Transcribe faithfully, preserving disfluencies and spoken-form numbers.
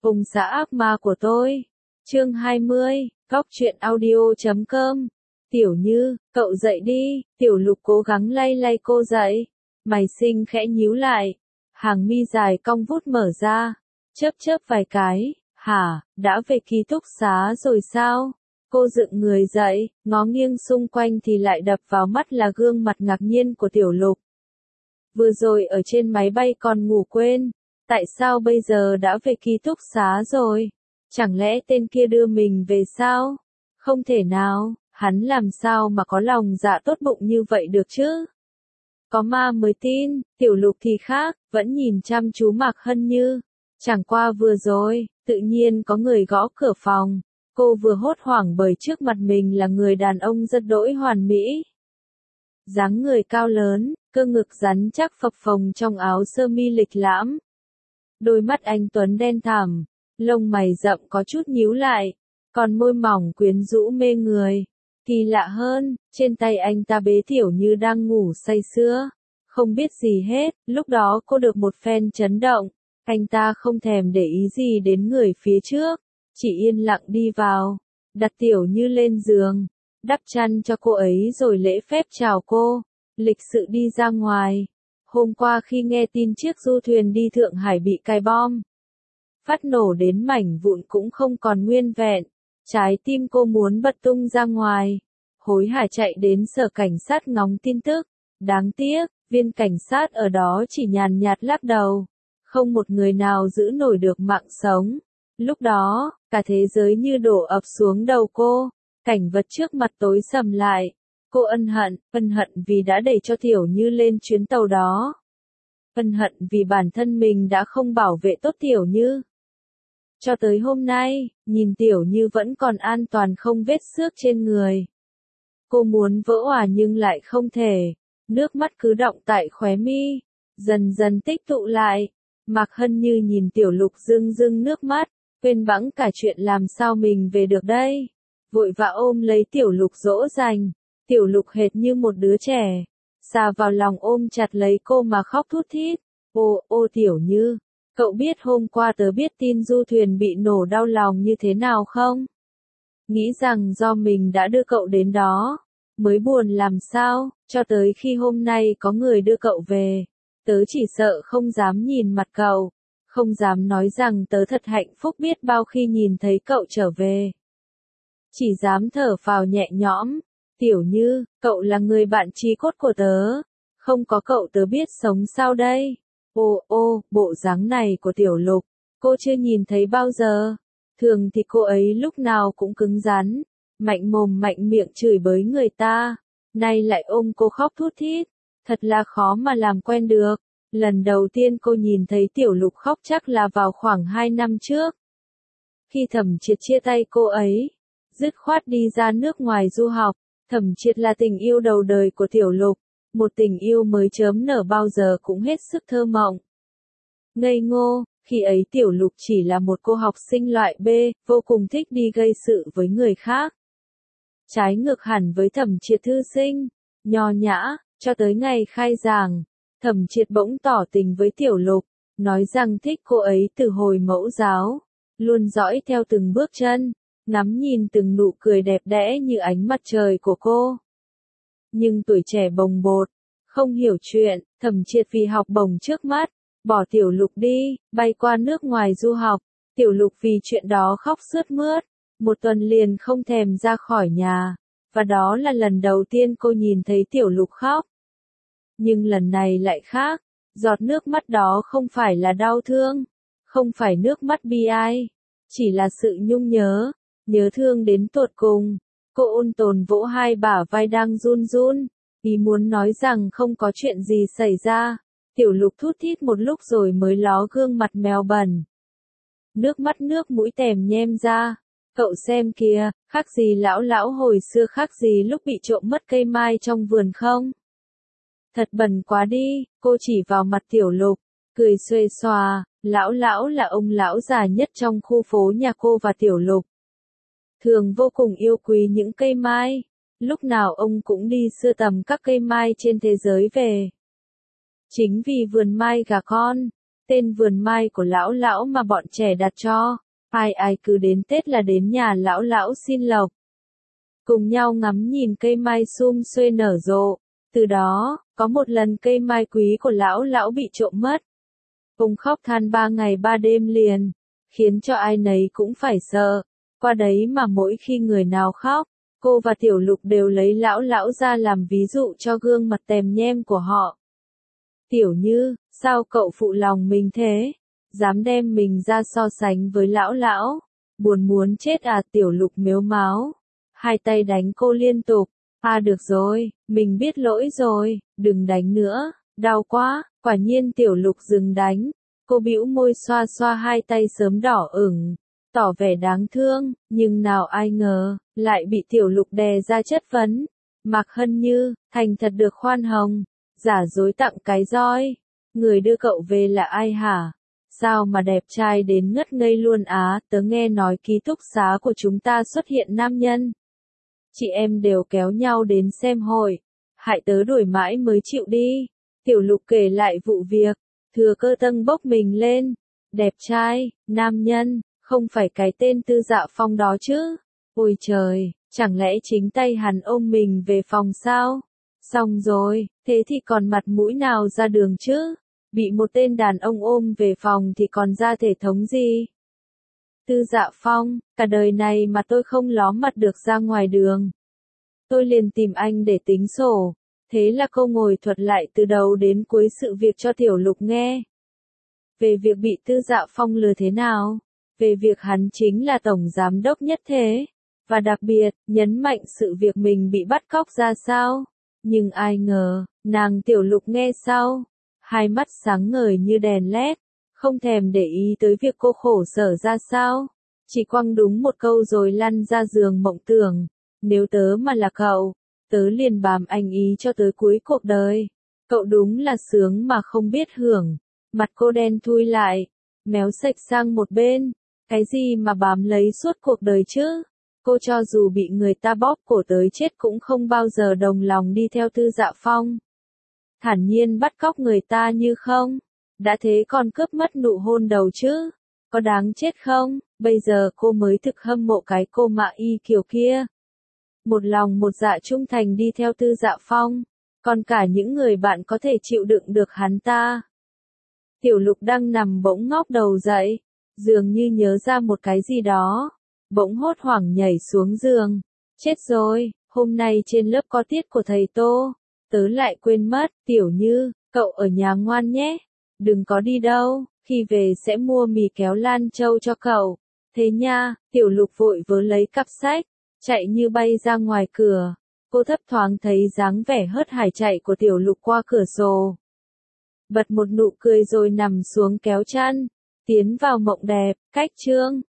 Cùng xã ác ma của tôi. Chương hai mươi, Góc truyện audio chấm com. Tiểu Như, cậu dậy đi. Tiểu Lục cố gắng lay lay cô dậy. Mày xinh khẽ nhíu lại. Hàng mi dài cong vút mở ra. Chớp chớp vài cái. Hả, đã về ký túc xá rồi sao? Cô dựng người dậy, ngó nghiêng xung quanh thì lại đập vào mắt là gương mặt ngạc nhiên của Tiểu Lục. Vừa rồi ở trên máy bay còn ngủ quên. Tại sao bây giờ đã về ký túc xá rồi? Chẳng lẽ tên kia đưa mình về sao? Không thể nào, hắn làm sao mà có lòng dạ tốt bụng như vậy được chứ? Có ma mới tin, Tiểu Lục thì khác, vẫn nhìn chăm chú Mạc Hân Như. Chẳng qua vừa rồi, tự nhiên có người gõ cửa phòng. Cô vừa hốt hoảng bởi trước mặt mình là người đàn ông rất đỗi hoàn mỹ. Dáng người cao lớn, cơ ngực rắn chắc phập phồng trong áo sơ mi lịch lãm. Đôi mắt anh tuấn đen thẳm, lông mày rậm có chút nhíu lại, còn môi mỏng quyến rũ mê người. Kỳ lạ hơn, trên tay anh ta bế Tiểu Như đang ngủ say sưa, không biết gì hết. Lúc đó cô được một phen chấn động, anh ta không thèm để ý gì đến người phía trước, chỉ yên lặng đi vào, đặt Tiểu Như lên giường, đắp chăn cho cô ấy rồi lễ phép chào cô, lịch sự đi ra ngoài. Hôm qua khi nghe tin chiếc du thuyền đi Thượng Hải bị cài bom, phát nổ đến mảnh vụn cũng không còn nguyên vẹn, trái tim cô muốn bật tung ra ngoài, hối hả chạy đến sở cảnh sát ngóng tin tức. Đáng tiếc, viên cảnh sát ở đó chỉ nhàn nhạt lắc đầu, không một người nào giữ nổi được mạng sống. Lúc đó, cả thế giới như đổ ập xuống đầu cô, cảnh vật trước mặt tối sầm lại. Cô ân hận, ân hận vì đã đẩy cho Tiểu Như lên chuyến tàu đó. Ân hận vì bản thân mình đã không bảo vệ tốt Tiểu Như. Cho tới hôm nay, nhìn Tiểu Như vẫn còn an toàn không vết xước trên người. Cô muốn vỡ òa nhưng lại không thể. Nước mắt cứ đọng tại khóe mi, dần dần tích tụ lại. Mạc Hân Như nhìn Tiểu Lục rưng rưng nước mắt, quên bẵng cả chuyện làm sao mình về được đây. Vội vã ôm lấy Tiểu Lục dỗ dành. Tiểu Lục hệt như một đứa trẻ, xà vào lòng ôm chặt lấy cô mà khóc thút thít. Ô, ô Tiểu Như, cậu biết hôm qua tớ biết tin du thuyền bị nổ đau lòng như thế nào không? Nghĩ rằng do mình đã đưa cậu đến đó, mới buồn làm sao, cho tới khi hôm nay có người đưa cậu về. Tớ chỉ sợ không dám nhìn mặt cậu, không dám nói rằng tớ thật hạnh phúc biết bao khi nhìn thấy cậu trở về. Chỉ dám thở phào nhẹ nhõm. Tiểu Như, cậu là người bạn chí cốt của tớ, không có cậu tớ biết sống sao đây? Ô ô, bộ dáng này của Tiểu Lục, cô chưa nhìn thấy bao giờ. Thường thì cô ấy lúc nào cũng cứng rắn, mạnh mồm mạnh miệng chửi bới người ta, nay lại ôm cô khóc thút thít, thật là khó mà làm quen được. Lần đầu tiên cô nhìn thấy Tiểu Lục khóc chắc là vào khoảng hai năm trước. Khi Thẩm Triệt chia tay cô ấy, dứt khoát đi ra nước ngoài du học. Thẩm Triệt là tình yêu đầu đời của Tiểu Lục, một tình yêu mới chớm nở bao giờ cũng hết sức thơ mộng. Ngây ngô, khi ấy Tiểu Lục chỉ là một cô học sinh loại B, vô cùng thích đi gây sự với người khác. Trái ngược hẳn với Thẩm Triệt thư sinh, nho nhã, cho tới ngày khai giảng, Thẩm Triệt bỗng tỏ tình với Tiểu Lục, nói rằng thích cô ấy từ hồi mẫu giáo, luôn dõi theo từng bước chân. Ngắm nhìn từng nụ cười đẹp đẽ như ánh mặt trời của cô. Nhưng tuổi trẻ bồng bột, không hiểu chuyện, Thẩm Triệt vì học bổng trước mắt, bỏ Tiểu Lục đi, bay qua nước ngoài du học. Tiểu Lục vì chuyện đó khóc sướt mướt, một tuần liền không thèm ra khỏi nhà, và đó là lần đầu tiên cô nhìn thấy Tiểu Lục khóc. Nhưng lần này lại khác, giọt nước mắt đó không phải là đau thương, không phải nước mắt bi ai, chỉ là sự nhung nhớ. Nhớ thương đến tột cùng, cô ôn tồn vỗ hai bả vai đang run run, ý muốn nói rằng không có chuyện gì xảy ra. Tiểu Lục thút thít một lúc rồi mới ló gương mặt mèo bẩn. Nước mắt nước mũi tèm nhem ra, cậu xem kìa, khác gì lão lão hồi xưa, khác gì lúc bị trộm mất cây mai trong vườn không? Thật bẩn quá đi, cô chỉ vào mặt Tiểu Lục, cười xuề xòa, lão lão là ông lão già nhất trong khu phố nhà cô và Tiểu Lục. Thường vô cùng yêu quý những cây mai, lúc nào ông cũng đi sưu tầm các cây mai trên thế giới về. Chính vì vườn mai gà con, Tên vườn mai của lão lão mà bọn trẻ đặt cho. Ai ai cứ đến Tết là đến nhà lão lão xin lộc. Cùng nhau ngắm nhìn cây mai sum xuê nở rộ. Từ đó, có một lần cây mai quý của lão lão bị trộm mất. Ông khóc than ba ngày ba đêm liền, khiến cho ai nấy cũng phải sợ. Qua đấy mà mỗi khi người nào khóc, cô và Tiểu Lục đều lấy lão lão ra làm ví dụ cho gương mặt tèm nhem của họ. Tiểu Như, sao cậu phụ lòng mình thế? Dám đem mình ra so sánh với lão lão. Buồn muốn chết à? Tiểu Lục mếu máo. Hai tay đánh cô liên tục. À được rồi, mình biết lỗi rồi, đừng đánh nữa, đau quá. Quả nhiên Tiểu Lục dừng đánh. Cô bĩu môi xoa xoa hai tay sớm đỏ ửng, tỏ vẻ đáng thương, nhưng nào ai ngờ, lại bị Tiểu Lục đè ra chất vấn. Mạc Hân Như, thành thật được khoan hồng, giả dối tặng cái roi. Người đưa cậu về là ai hả? Sao mà đẹp trai đến ngất ngây luôn á? Tớ nghe nói ký túc xá của chúng ta xuất hiện nam nhân. Chị em đều kéo nhau đến xem hội. Hại tớ đuổi mãi mới chịu đi. Tiểu Lục kể lại vụ việc. Thừa Cơ tâng bốc mình lên. Đẹp trai, nam nhân, không phải cái tên Tư Dạ Phong đó chứ? Ôi trời, chẳng lẽ chính tay hắn ôm mình về phòng sao? Xong rồi, thế thì còn mặt mũi nào ra đường chứ? Bị một tên đàn ông ôm về phòng thì còn ra thể thống gì? Tư Dạ Phong, cả đời này mà tôi không ló mặt được ra ngoài đường. Tôi liền tìm anh để tính sổ. Thế là cô ngồi thuật lại từ đầu đến cuối sự việc cho Tiểu Lục nghe. Về việc bị Tư Dạ Phong lừa thế nào? Về việc hắn chính là tổng giám đốc nhất thế. Và đặc biệt, nhấn mạnh sự việc mình bị bắt cóc ra sao? Nhưng ai ngờ, nàng Tiểu Lục nghe sau. Hai mắt sáng ngời như đèn led. Không thèm để ý tới việc cô khổ sở ra sao. Chỉ quăng đúng một câu rồi lăn ra giường mộng tưởng. Nếu tớ mà là cậu, tớ liền bám anh ý cho tới cuối cuộc đời. Cậu đúng là sướng mà không biết hưởng. Mặt cô đen thui lại, méo sạch sang một bên. Cái gì mà bám lấy suốt cuộc đời chứ? Cô cho dù bị người ta bóp cổ tới chết cũng không bao giờ đồng lòng đi theo Tư Dạ Phong. Thản nhiên bắt cóc người ta như không. Đã thế còn cướp mất nụ hôn đầu chứ. Có đáng chết không? Bây giờ cô mới thực hâm mộ cái cô Mạ Y Kiều kia. Một lòng một dạ trung thành đi theo Tư Dạ Phong. Còn cả những người bạn có thể chịu đựng được hắn ta. Tiểu Lục đang nằm bỗng ngóc đầu dậy. Dường như nhớ ra một cái gì đó. Bỗng hốt hoảng nhảy xuống giường. Chết rồi, hôm nay trên lớp có tiết của thầy Tô. Tớ lại quên mất. Tiểu Như, cậu ở nhà ngoan nhé. Đừng có đi đâu, khi về sẽ mua mì kéo Lan Châu cho cậu. Thế nha. Tiểu Lục vội vớ lấy cặp sách, chạy như bay ra ngoài cửa. Cô thấp thoáng thấy dáng vẻ hớt hải chạy của Tiểu Lục qua cửa sổ. Bật một nụ cười rồi nằm xuống kéo chăn, tiến vào mộng đẹp. Cách chương